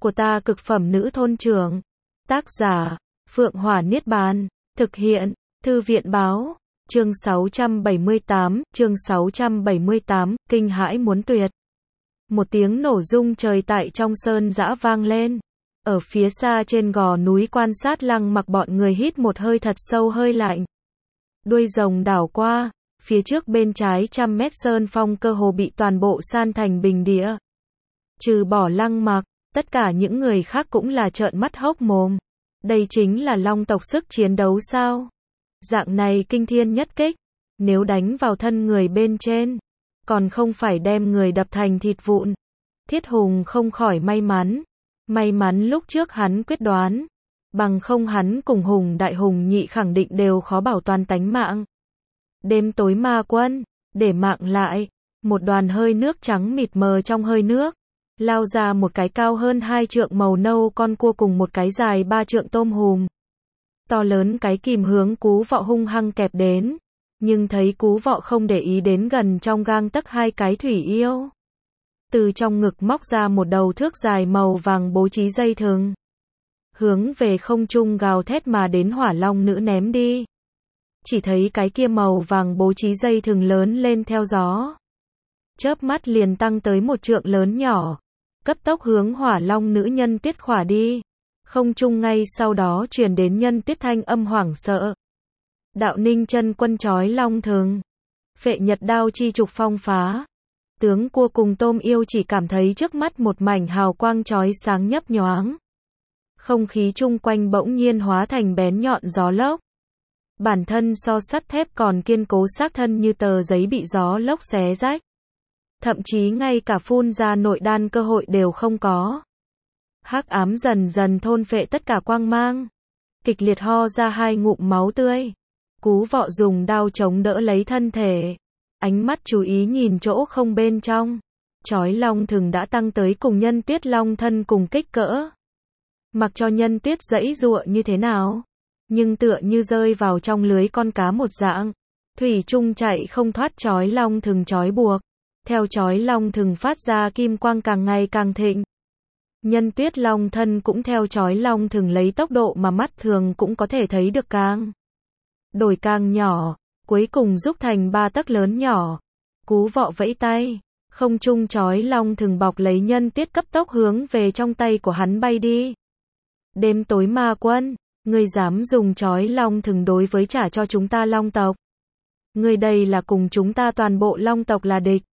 của ta cực phẩm nữ thôn trưởng. Tác giả, Phượng Hỏa Niết Bàn. Thực hiện, Thư viện báo. Chương 678, kinh hãi muốn tuyệt. Một tiếng nổ rung trời tại trong sơn dã vang lên. Ở phía xa trên gò núi quan sát Lăng Mặc bọn người hít một hơi thật sâu hơi lạnh. Đuôi rồng đảo qua, phía trước bên trái 100 mét sơn phong cơ hồ bị toàn bộ san thành bình địa. Trừ bỏ Lăng Mặc, tất cả những người khác cũng là trợn mắt hốc mồm. Đây chính là long tộc sức chiến đấu sao? Dạng này kinh thiên nhất kích, nếu đánh vào thân người bên trên, còn không phải đem người đập thành thịt vụn. Thiết Hùng không khỏi may mắn lúc trước hắn quyết đoán, bằng không hắn cùng Hùng Đại Hùng Nhị khẳng định đều khó bảo toàn tánh mạng. Đêm tối ma quân, để mạng lại, một đoàn hơi nước trắng mịt mờ trong hơi nước, lao ra một cái cao hơn 2 trượng màu nâu con cua cùng một cái dài 3 trượng tôm hùm. To lớn cái kìm hướng Cú Vọ hung hăng kẹp đến, nhưng thấy Cú Vọ không để ý đến gần trong gang tấc hai cái thủy yêu. Từ trong ngực móc ra một đầu thước dài màu vàng bố trí dây thừng, hướng về không trung gào thét mà đến hỏa long nữ ném đi. Chỉ thấy cái kia màu vàng bố trí dây thừng lớn lên theo gió, chớp mắt liền tăng tới 1 trượng lớn nhỏ, cấp tốc hướng hỏa long nữ nhân tiết khỏa đi. Không trung ngay sau đó truyền đến nhân tiết thanh âm hoảng sợ. Đạo Ninh chân quân chói long thường, phệ nhật đao chi trục phong phá. Tướng cua cùng tôm yêu chỉ cảm thấy trước mắt một mảnh hào quang chói sáng nhấp nhoáng. Không khí chung quanh bỗng nhiên hóa thành bén nhọn gió lốc. Bản thân so sắt thép còn kiên cố xác thân như tờ giấy bị gió lốc xé rách. Thậm chí ngay cả phun ra nội đan cơ hội đều không có. Hắc ám dần dần thôn phệ tất cả quang mang. Kịch liệt ho ra 2 ngụm máu tươi. Cú Vọ dùng đao chống đỡ lấy thân thể. Ánh mắt chú ý nhìn chỗ không bên trong. Chói long thừng đã tăng tới cùng nhân tiết long thân cùng kích cỡ. Mặc cho nhân tiết giãy giụa như thế nào, nhưng tựa như rơi vào trong lưới con cá một dạng. Thủy chung chạy không thoát chói long thừng trói buộc. Theo chói long thừng phát ra kim quang càng ngày càng thịnh. Nhân tiết long thân cũng theo chói long thừng lấy tốc độ mà mắt thường cũng có thể thấy được càng đổi càng nhỏ, cuối cùng rút thành 3 tấc lớn nhỏ. Cú Vọ vẫy tay, không trung chói long thừng bọc lấy nhân tiết cấp tốc hướng về trong tay của hắn bay đi. Đêm tối ma quân, ngươi dám dùng chói long thừng đối với trả cho chúng ta long tộc. Ngươi đây là cùng chúng ta toàn bộ long tộc là địch.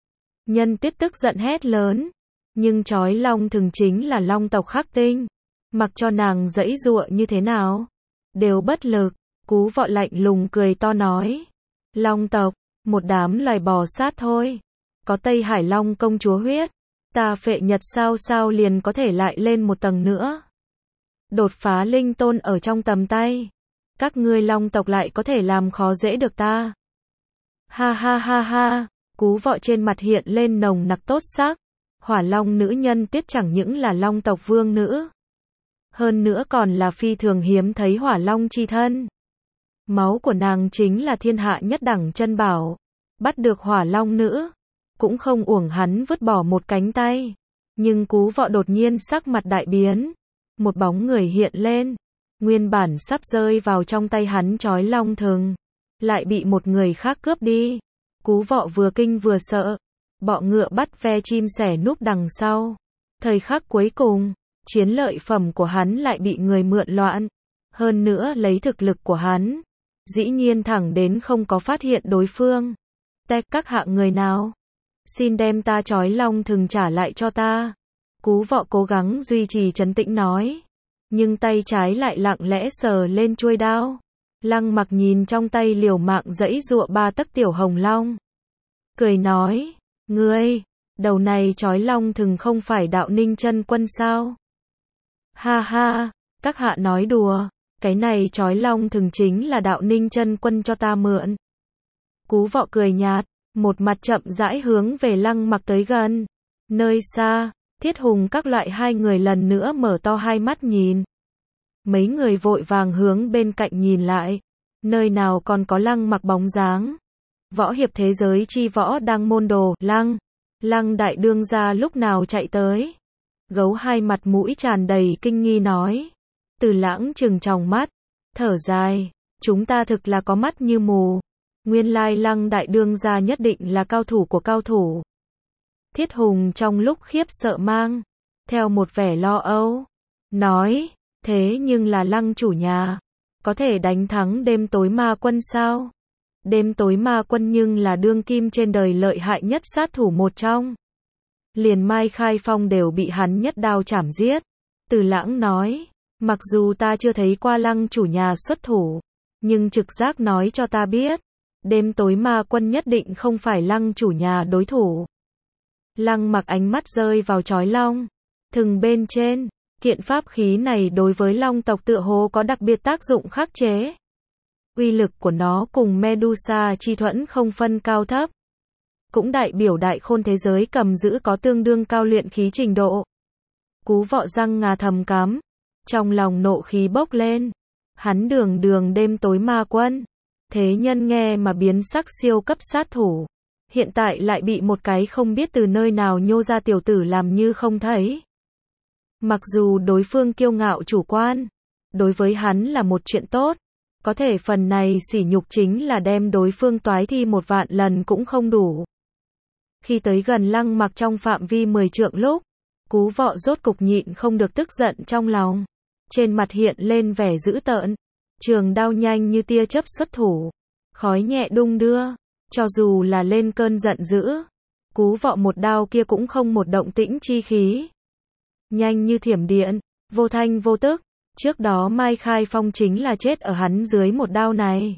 Nhân tiết tức giận hét lớn. Nhưng chói long thừng chính là long tộc khắc tinh. Mặc cho nàng giãy giụa như thế nào, đều bất lực. Cú Vọ lạnh lùng cười to nói. Long tộc, một đám loài bò sát thôi. Có Tây Hải Long công chúa huyết. Ta phệ nhật sao liền có thể lại lên một tầng nữa. Đột phá linh tôn ở trong tầm tay. Các ngươi long tộc lại có thể làm khó dễ được ta. Ha ha ha ha. Cú Vọ trên mặt hiện lên nồng nặc tốt sắc. Hỏa long nữ nhân tiết chẳng những là long tộc vương nữ, hơn nữa còn là phi thường hiếm thấy hỏa long chi thân. Máu của nàng chính là thiên hạ nhất đẳng chân bảo. Bắt được hỏa long nữ, cũng không uổng hắn vứt bỏ một cánh tay. Nhưng Cú Vọ đột nhiên sắc mặt đại biến. Một bóng người hiện lên. Nguyên bản sắp rơi vào trong tay hắn chói long thừng, lại bị một người khác cướp đi. Cú Vọ vừa kinh vừa sợ. Bọ ngựa bắt ve chim sẻ núp đằng sau. Thời khắc cuối cùng, chiến lợi phẩm của hắn lại bị người mượn loạn. Hơn nữa lấy thực lực của hắn, dĩ nhiên thẳng đến không có phát hiện đối phương. Các hạ người nào? Xin đem ta chói long thừng trả lại cho ta. Cú Vọ cố gắng duy trì trấn tĩnh nói. Nhưng tay trái lại lặng lẽ sờ lên chuôi đao. Lăng Mặc nhìn trong tay liều mạng giãy giụa 3 tấc tiểu hồng long. Cười nói. Ngươi, đầu này chói long thừng không phải Đạo Ninh chân quân sao? Ha ha, các hạ nói đùa, cái này chói long thừng chính là Đạo Ninh chân quân cho ta mượn. Cú Vọ cười nhạt, một mặt chậm rãi hướng về Lăng Mặc tới gần. Nơi xa, Thiết Hùng các loại 2 người lần nữa mở to hai mắt nhìn. Mấy người vội vàng hướng bên cạnh nhìn lại, nơi nào còn có Lăng Mặc bóng dáng. Võ hiệp thế giới chi võ đang môn đồ, Lăng đại đương gia lúc nào chạy tới. Gấu hai mặt mũi tràn đầy kinh nghi nói. Từ Lãng trừng tròng mắt, thở dài, chúng ta thực là có mắt như mù. Nguyên lai Lăng đại đương gia nhất định là cao thủ của cao thủ. Thiết Hùng trong lúc khiếp sợ mang theo một vẻ lo âu, nói, thế nhưng là Lăng chủ nhà, có thể đánh thắng đêm tối ma quân sao? Đêm tối ma quân nhưng là đương kim trên đời lợi hại nhất sát thủ một trong. Liền Mai Khai Phong đều bị hắn nhất đao chảm giết. Từ Lãng nói, mặc dù ta chưa thấy qua Lăng chủ nhà xuất thủ, nhưng trực giác nói cho ta biết, đêm tối ma quân nhất định không phải Lăng chủ nhà đối thủ. Lăng Mặc ánh mắt rơi vào chói long thừng bên trên, kiện pháp khí này đối với long tộc tựa hồ có đặc biệt tác dụng khắc chế. Uy lực của nó cùng Medusa chi thuẫn không phân cao thấp. Cũng đại biểu đại khôn thế giới cầm giữ có tương đương cao luyện khí trình độ. Cú Vọ răng ngà thầm cắm, trong lòng nộ khí bốc lên. Hắn đường đêm tối ma quân, thế nhân nghe mà biến sắc siêu cấp sát thủ. Hiện tại lại bị một cái không biết từ nơi nào nhô ra tiểu tử làm như không thấy. Mặc dù đối phương kiêu ngạo chủ quan, đối với hắn là một chuyện tốt. Có thể phần này sỉ nhục chính là đem đối phương toái thi 1.000.000 lần cũng không đủ. Khi tới gần Lăng Mặc trong phạm vi 10 trượng lúc, Cú Vọ rốt cục nhịn không được tức giận trong lòng. Trên mặt hiện lên vẻ dữ tợn, trường đao nhanh như tia chớp xuất thủ, khói nhẹ đung đưa, cho dù là lên cơn giận dữ, Cú Vọ một đao kia cũng không một động tĩnh chi khí. Nhanh như thiểm điện, vô thanh vô tức, trước đó Mai Khai Phong chính là chết ở hắn dưới một đao này.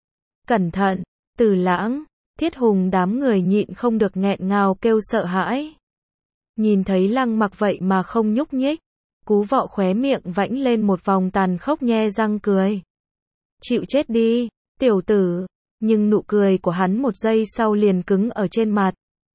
Cẩn thận, Từ Lãng, Thiết Hùng đám người nhịn không được nghẹn ngào kêu sợ hãi. Nhìn thấy Lăng Mặc vậy mà không nhúc nhích, Cú Vọ khóe miệng vãnh lên một vòng tàn khốc nhe răng cười. Chịu chết đi, tiểu tử, nhưng nụ cười của hắn một giây sau liền cứng ở trên mặt.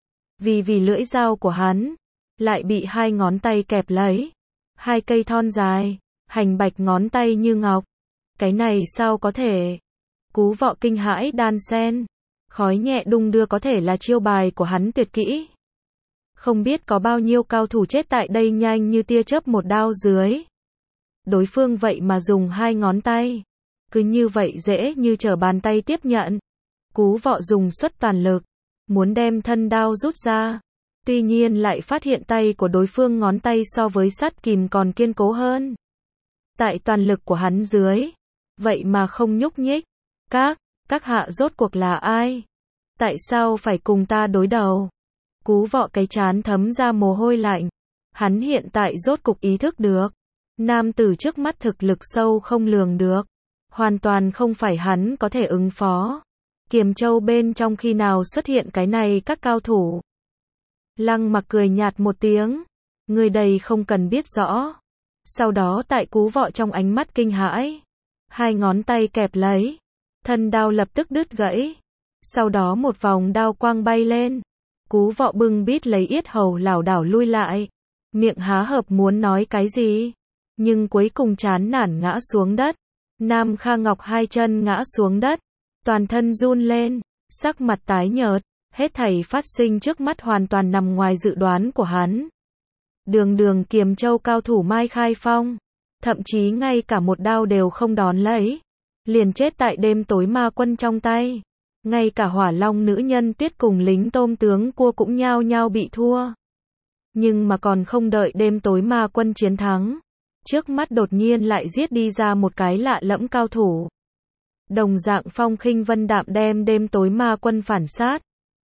Vì lưỡi dao của hắn lại bị hai ngón tay kẹp lấy, hai cây thon dài, hành bạch ngón tay như ngọc. Cái này sao có thể? Cú Vọ kinh hãi đan sen, khói nhẹ đung đưa có thể là chiêu bài của hắn tuyệt kỹ. Không biết có bao nhiêu cao thủ chết tại đây nhanh như tia chớp một đao dưới. Đối phương vậy mà dùng hai ngón tay, cứ như vậy dễ như trở bàn tay tiếp nhận. Cú Vọ dùng suất toàn lực, muốn đem thân đao rút ra. Tuy nhiên lại phát hiện tay của đối phương ngón tay so với sắt kìm còn kiên cố hơn. Tại toàn lực của hắn dưới, vậy mà không nhúc nhích. Các hạ rốt cuộc là ai? Tại sao phải cùng ta đối đầu? Cú Vọ cái trán thấm ra mồ hôi lạnh. Hắn hiện tại rốt cục ý thức được. Nam tử trước mắt thực lực sâu không lường được. Hoàn toàn không phải hắn có thể ứng phó. Kiềm Châu bên trong khi nào xuất hiện cái này các cao thủ. Lăng Mặc cười nhạt một tiếng. Người đầy không cần biết rõ. Sau đó tại Cú Vọ trong ánh mắt kinh hãi, hai ngón tay kẹp lấy, thân đao lập tức đứt gãy. Sau đó một vòng đao quang bay lên. Cú Vọ bưng bít lấy yết hầu lảo đảo lui lại, miệng há hợp muốn nói cái gì, nhưng cuối cùng chán nản ngã xuống đất. Nam Kha Ngọc hai chân ngã xuống đất, toàn thân run lên, sắc mặt tái nhợt, hết thảy phát sinh trước mắt hoàn toàn nằm ngoài dự đoán của hắn. Đường Kiềm Châu cao thủ Mai Khai Phong, thậm chí ngay cả một đao đều không đón lấy, liền chết tại đêm tối ma quân trong tay. Ngay cả Hỏa Long nữ nhân Tuyết cùng lính tôm tướng cua cũng nhao nhao bị thua. Nhưng mà còn không đợi đêm tối ma quân chiến thắng, trước mắt đột nhiên lại giết đi ra một cái lạ lẫm cao thủ. Đồng dạng phong khinh vân đạm đem đêm tối ma quân phản sát.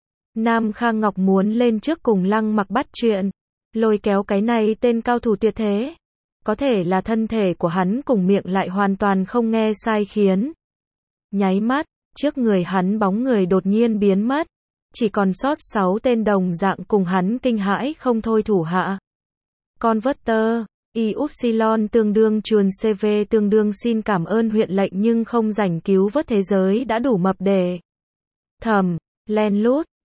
Nam Kha Ngọc muốn lên trước cùng Lăng Mặc bắt chuyện, lôi kéo cái này tên cao thủ tuyệt thế. Có thể là thân thể của hắn cùng miệng lại hoàn toàn không nghe sai khiến. Nháy mắt, trước người hắn bóng người đột nhiên biến mất. Chỉ còn sót 6 tên đồng dạng cùng hắn kinh hãi không thôi thủ hạ. Converter, Y-Upsilon tương đương chuồn CV tương đương xin cảm ơn huyện lệnh nhưng không rảnh cứu vớt thế giới đã đủ mập để. Thầm, len lút,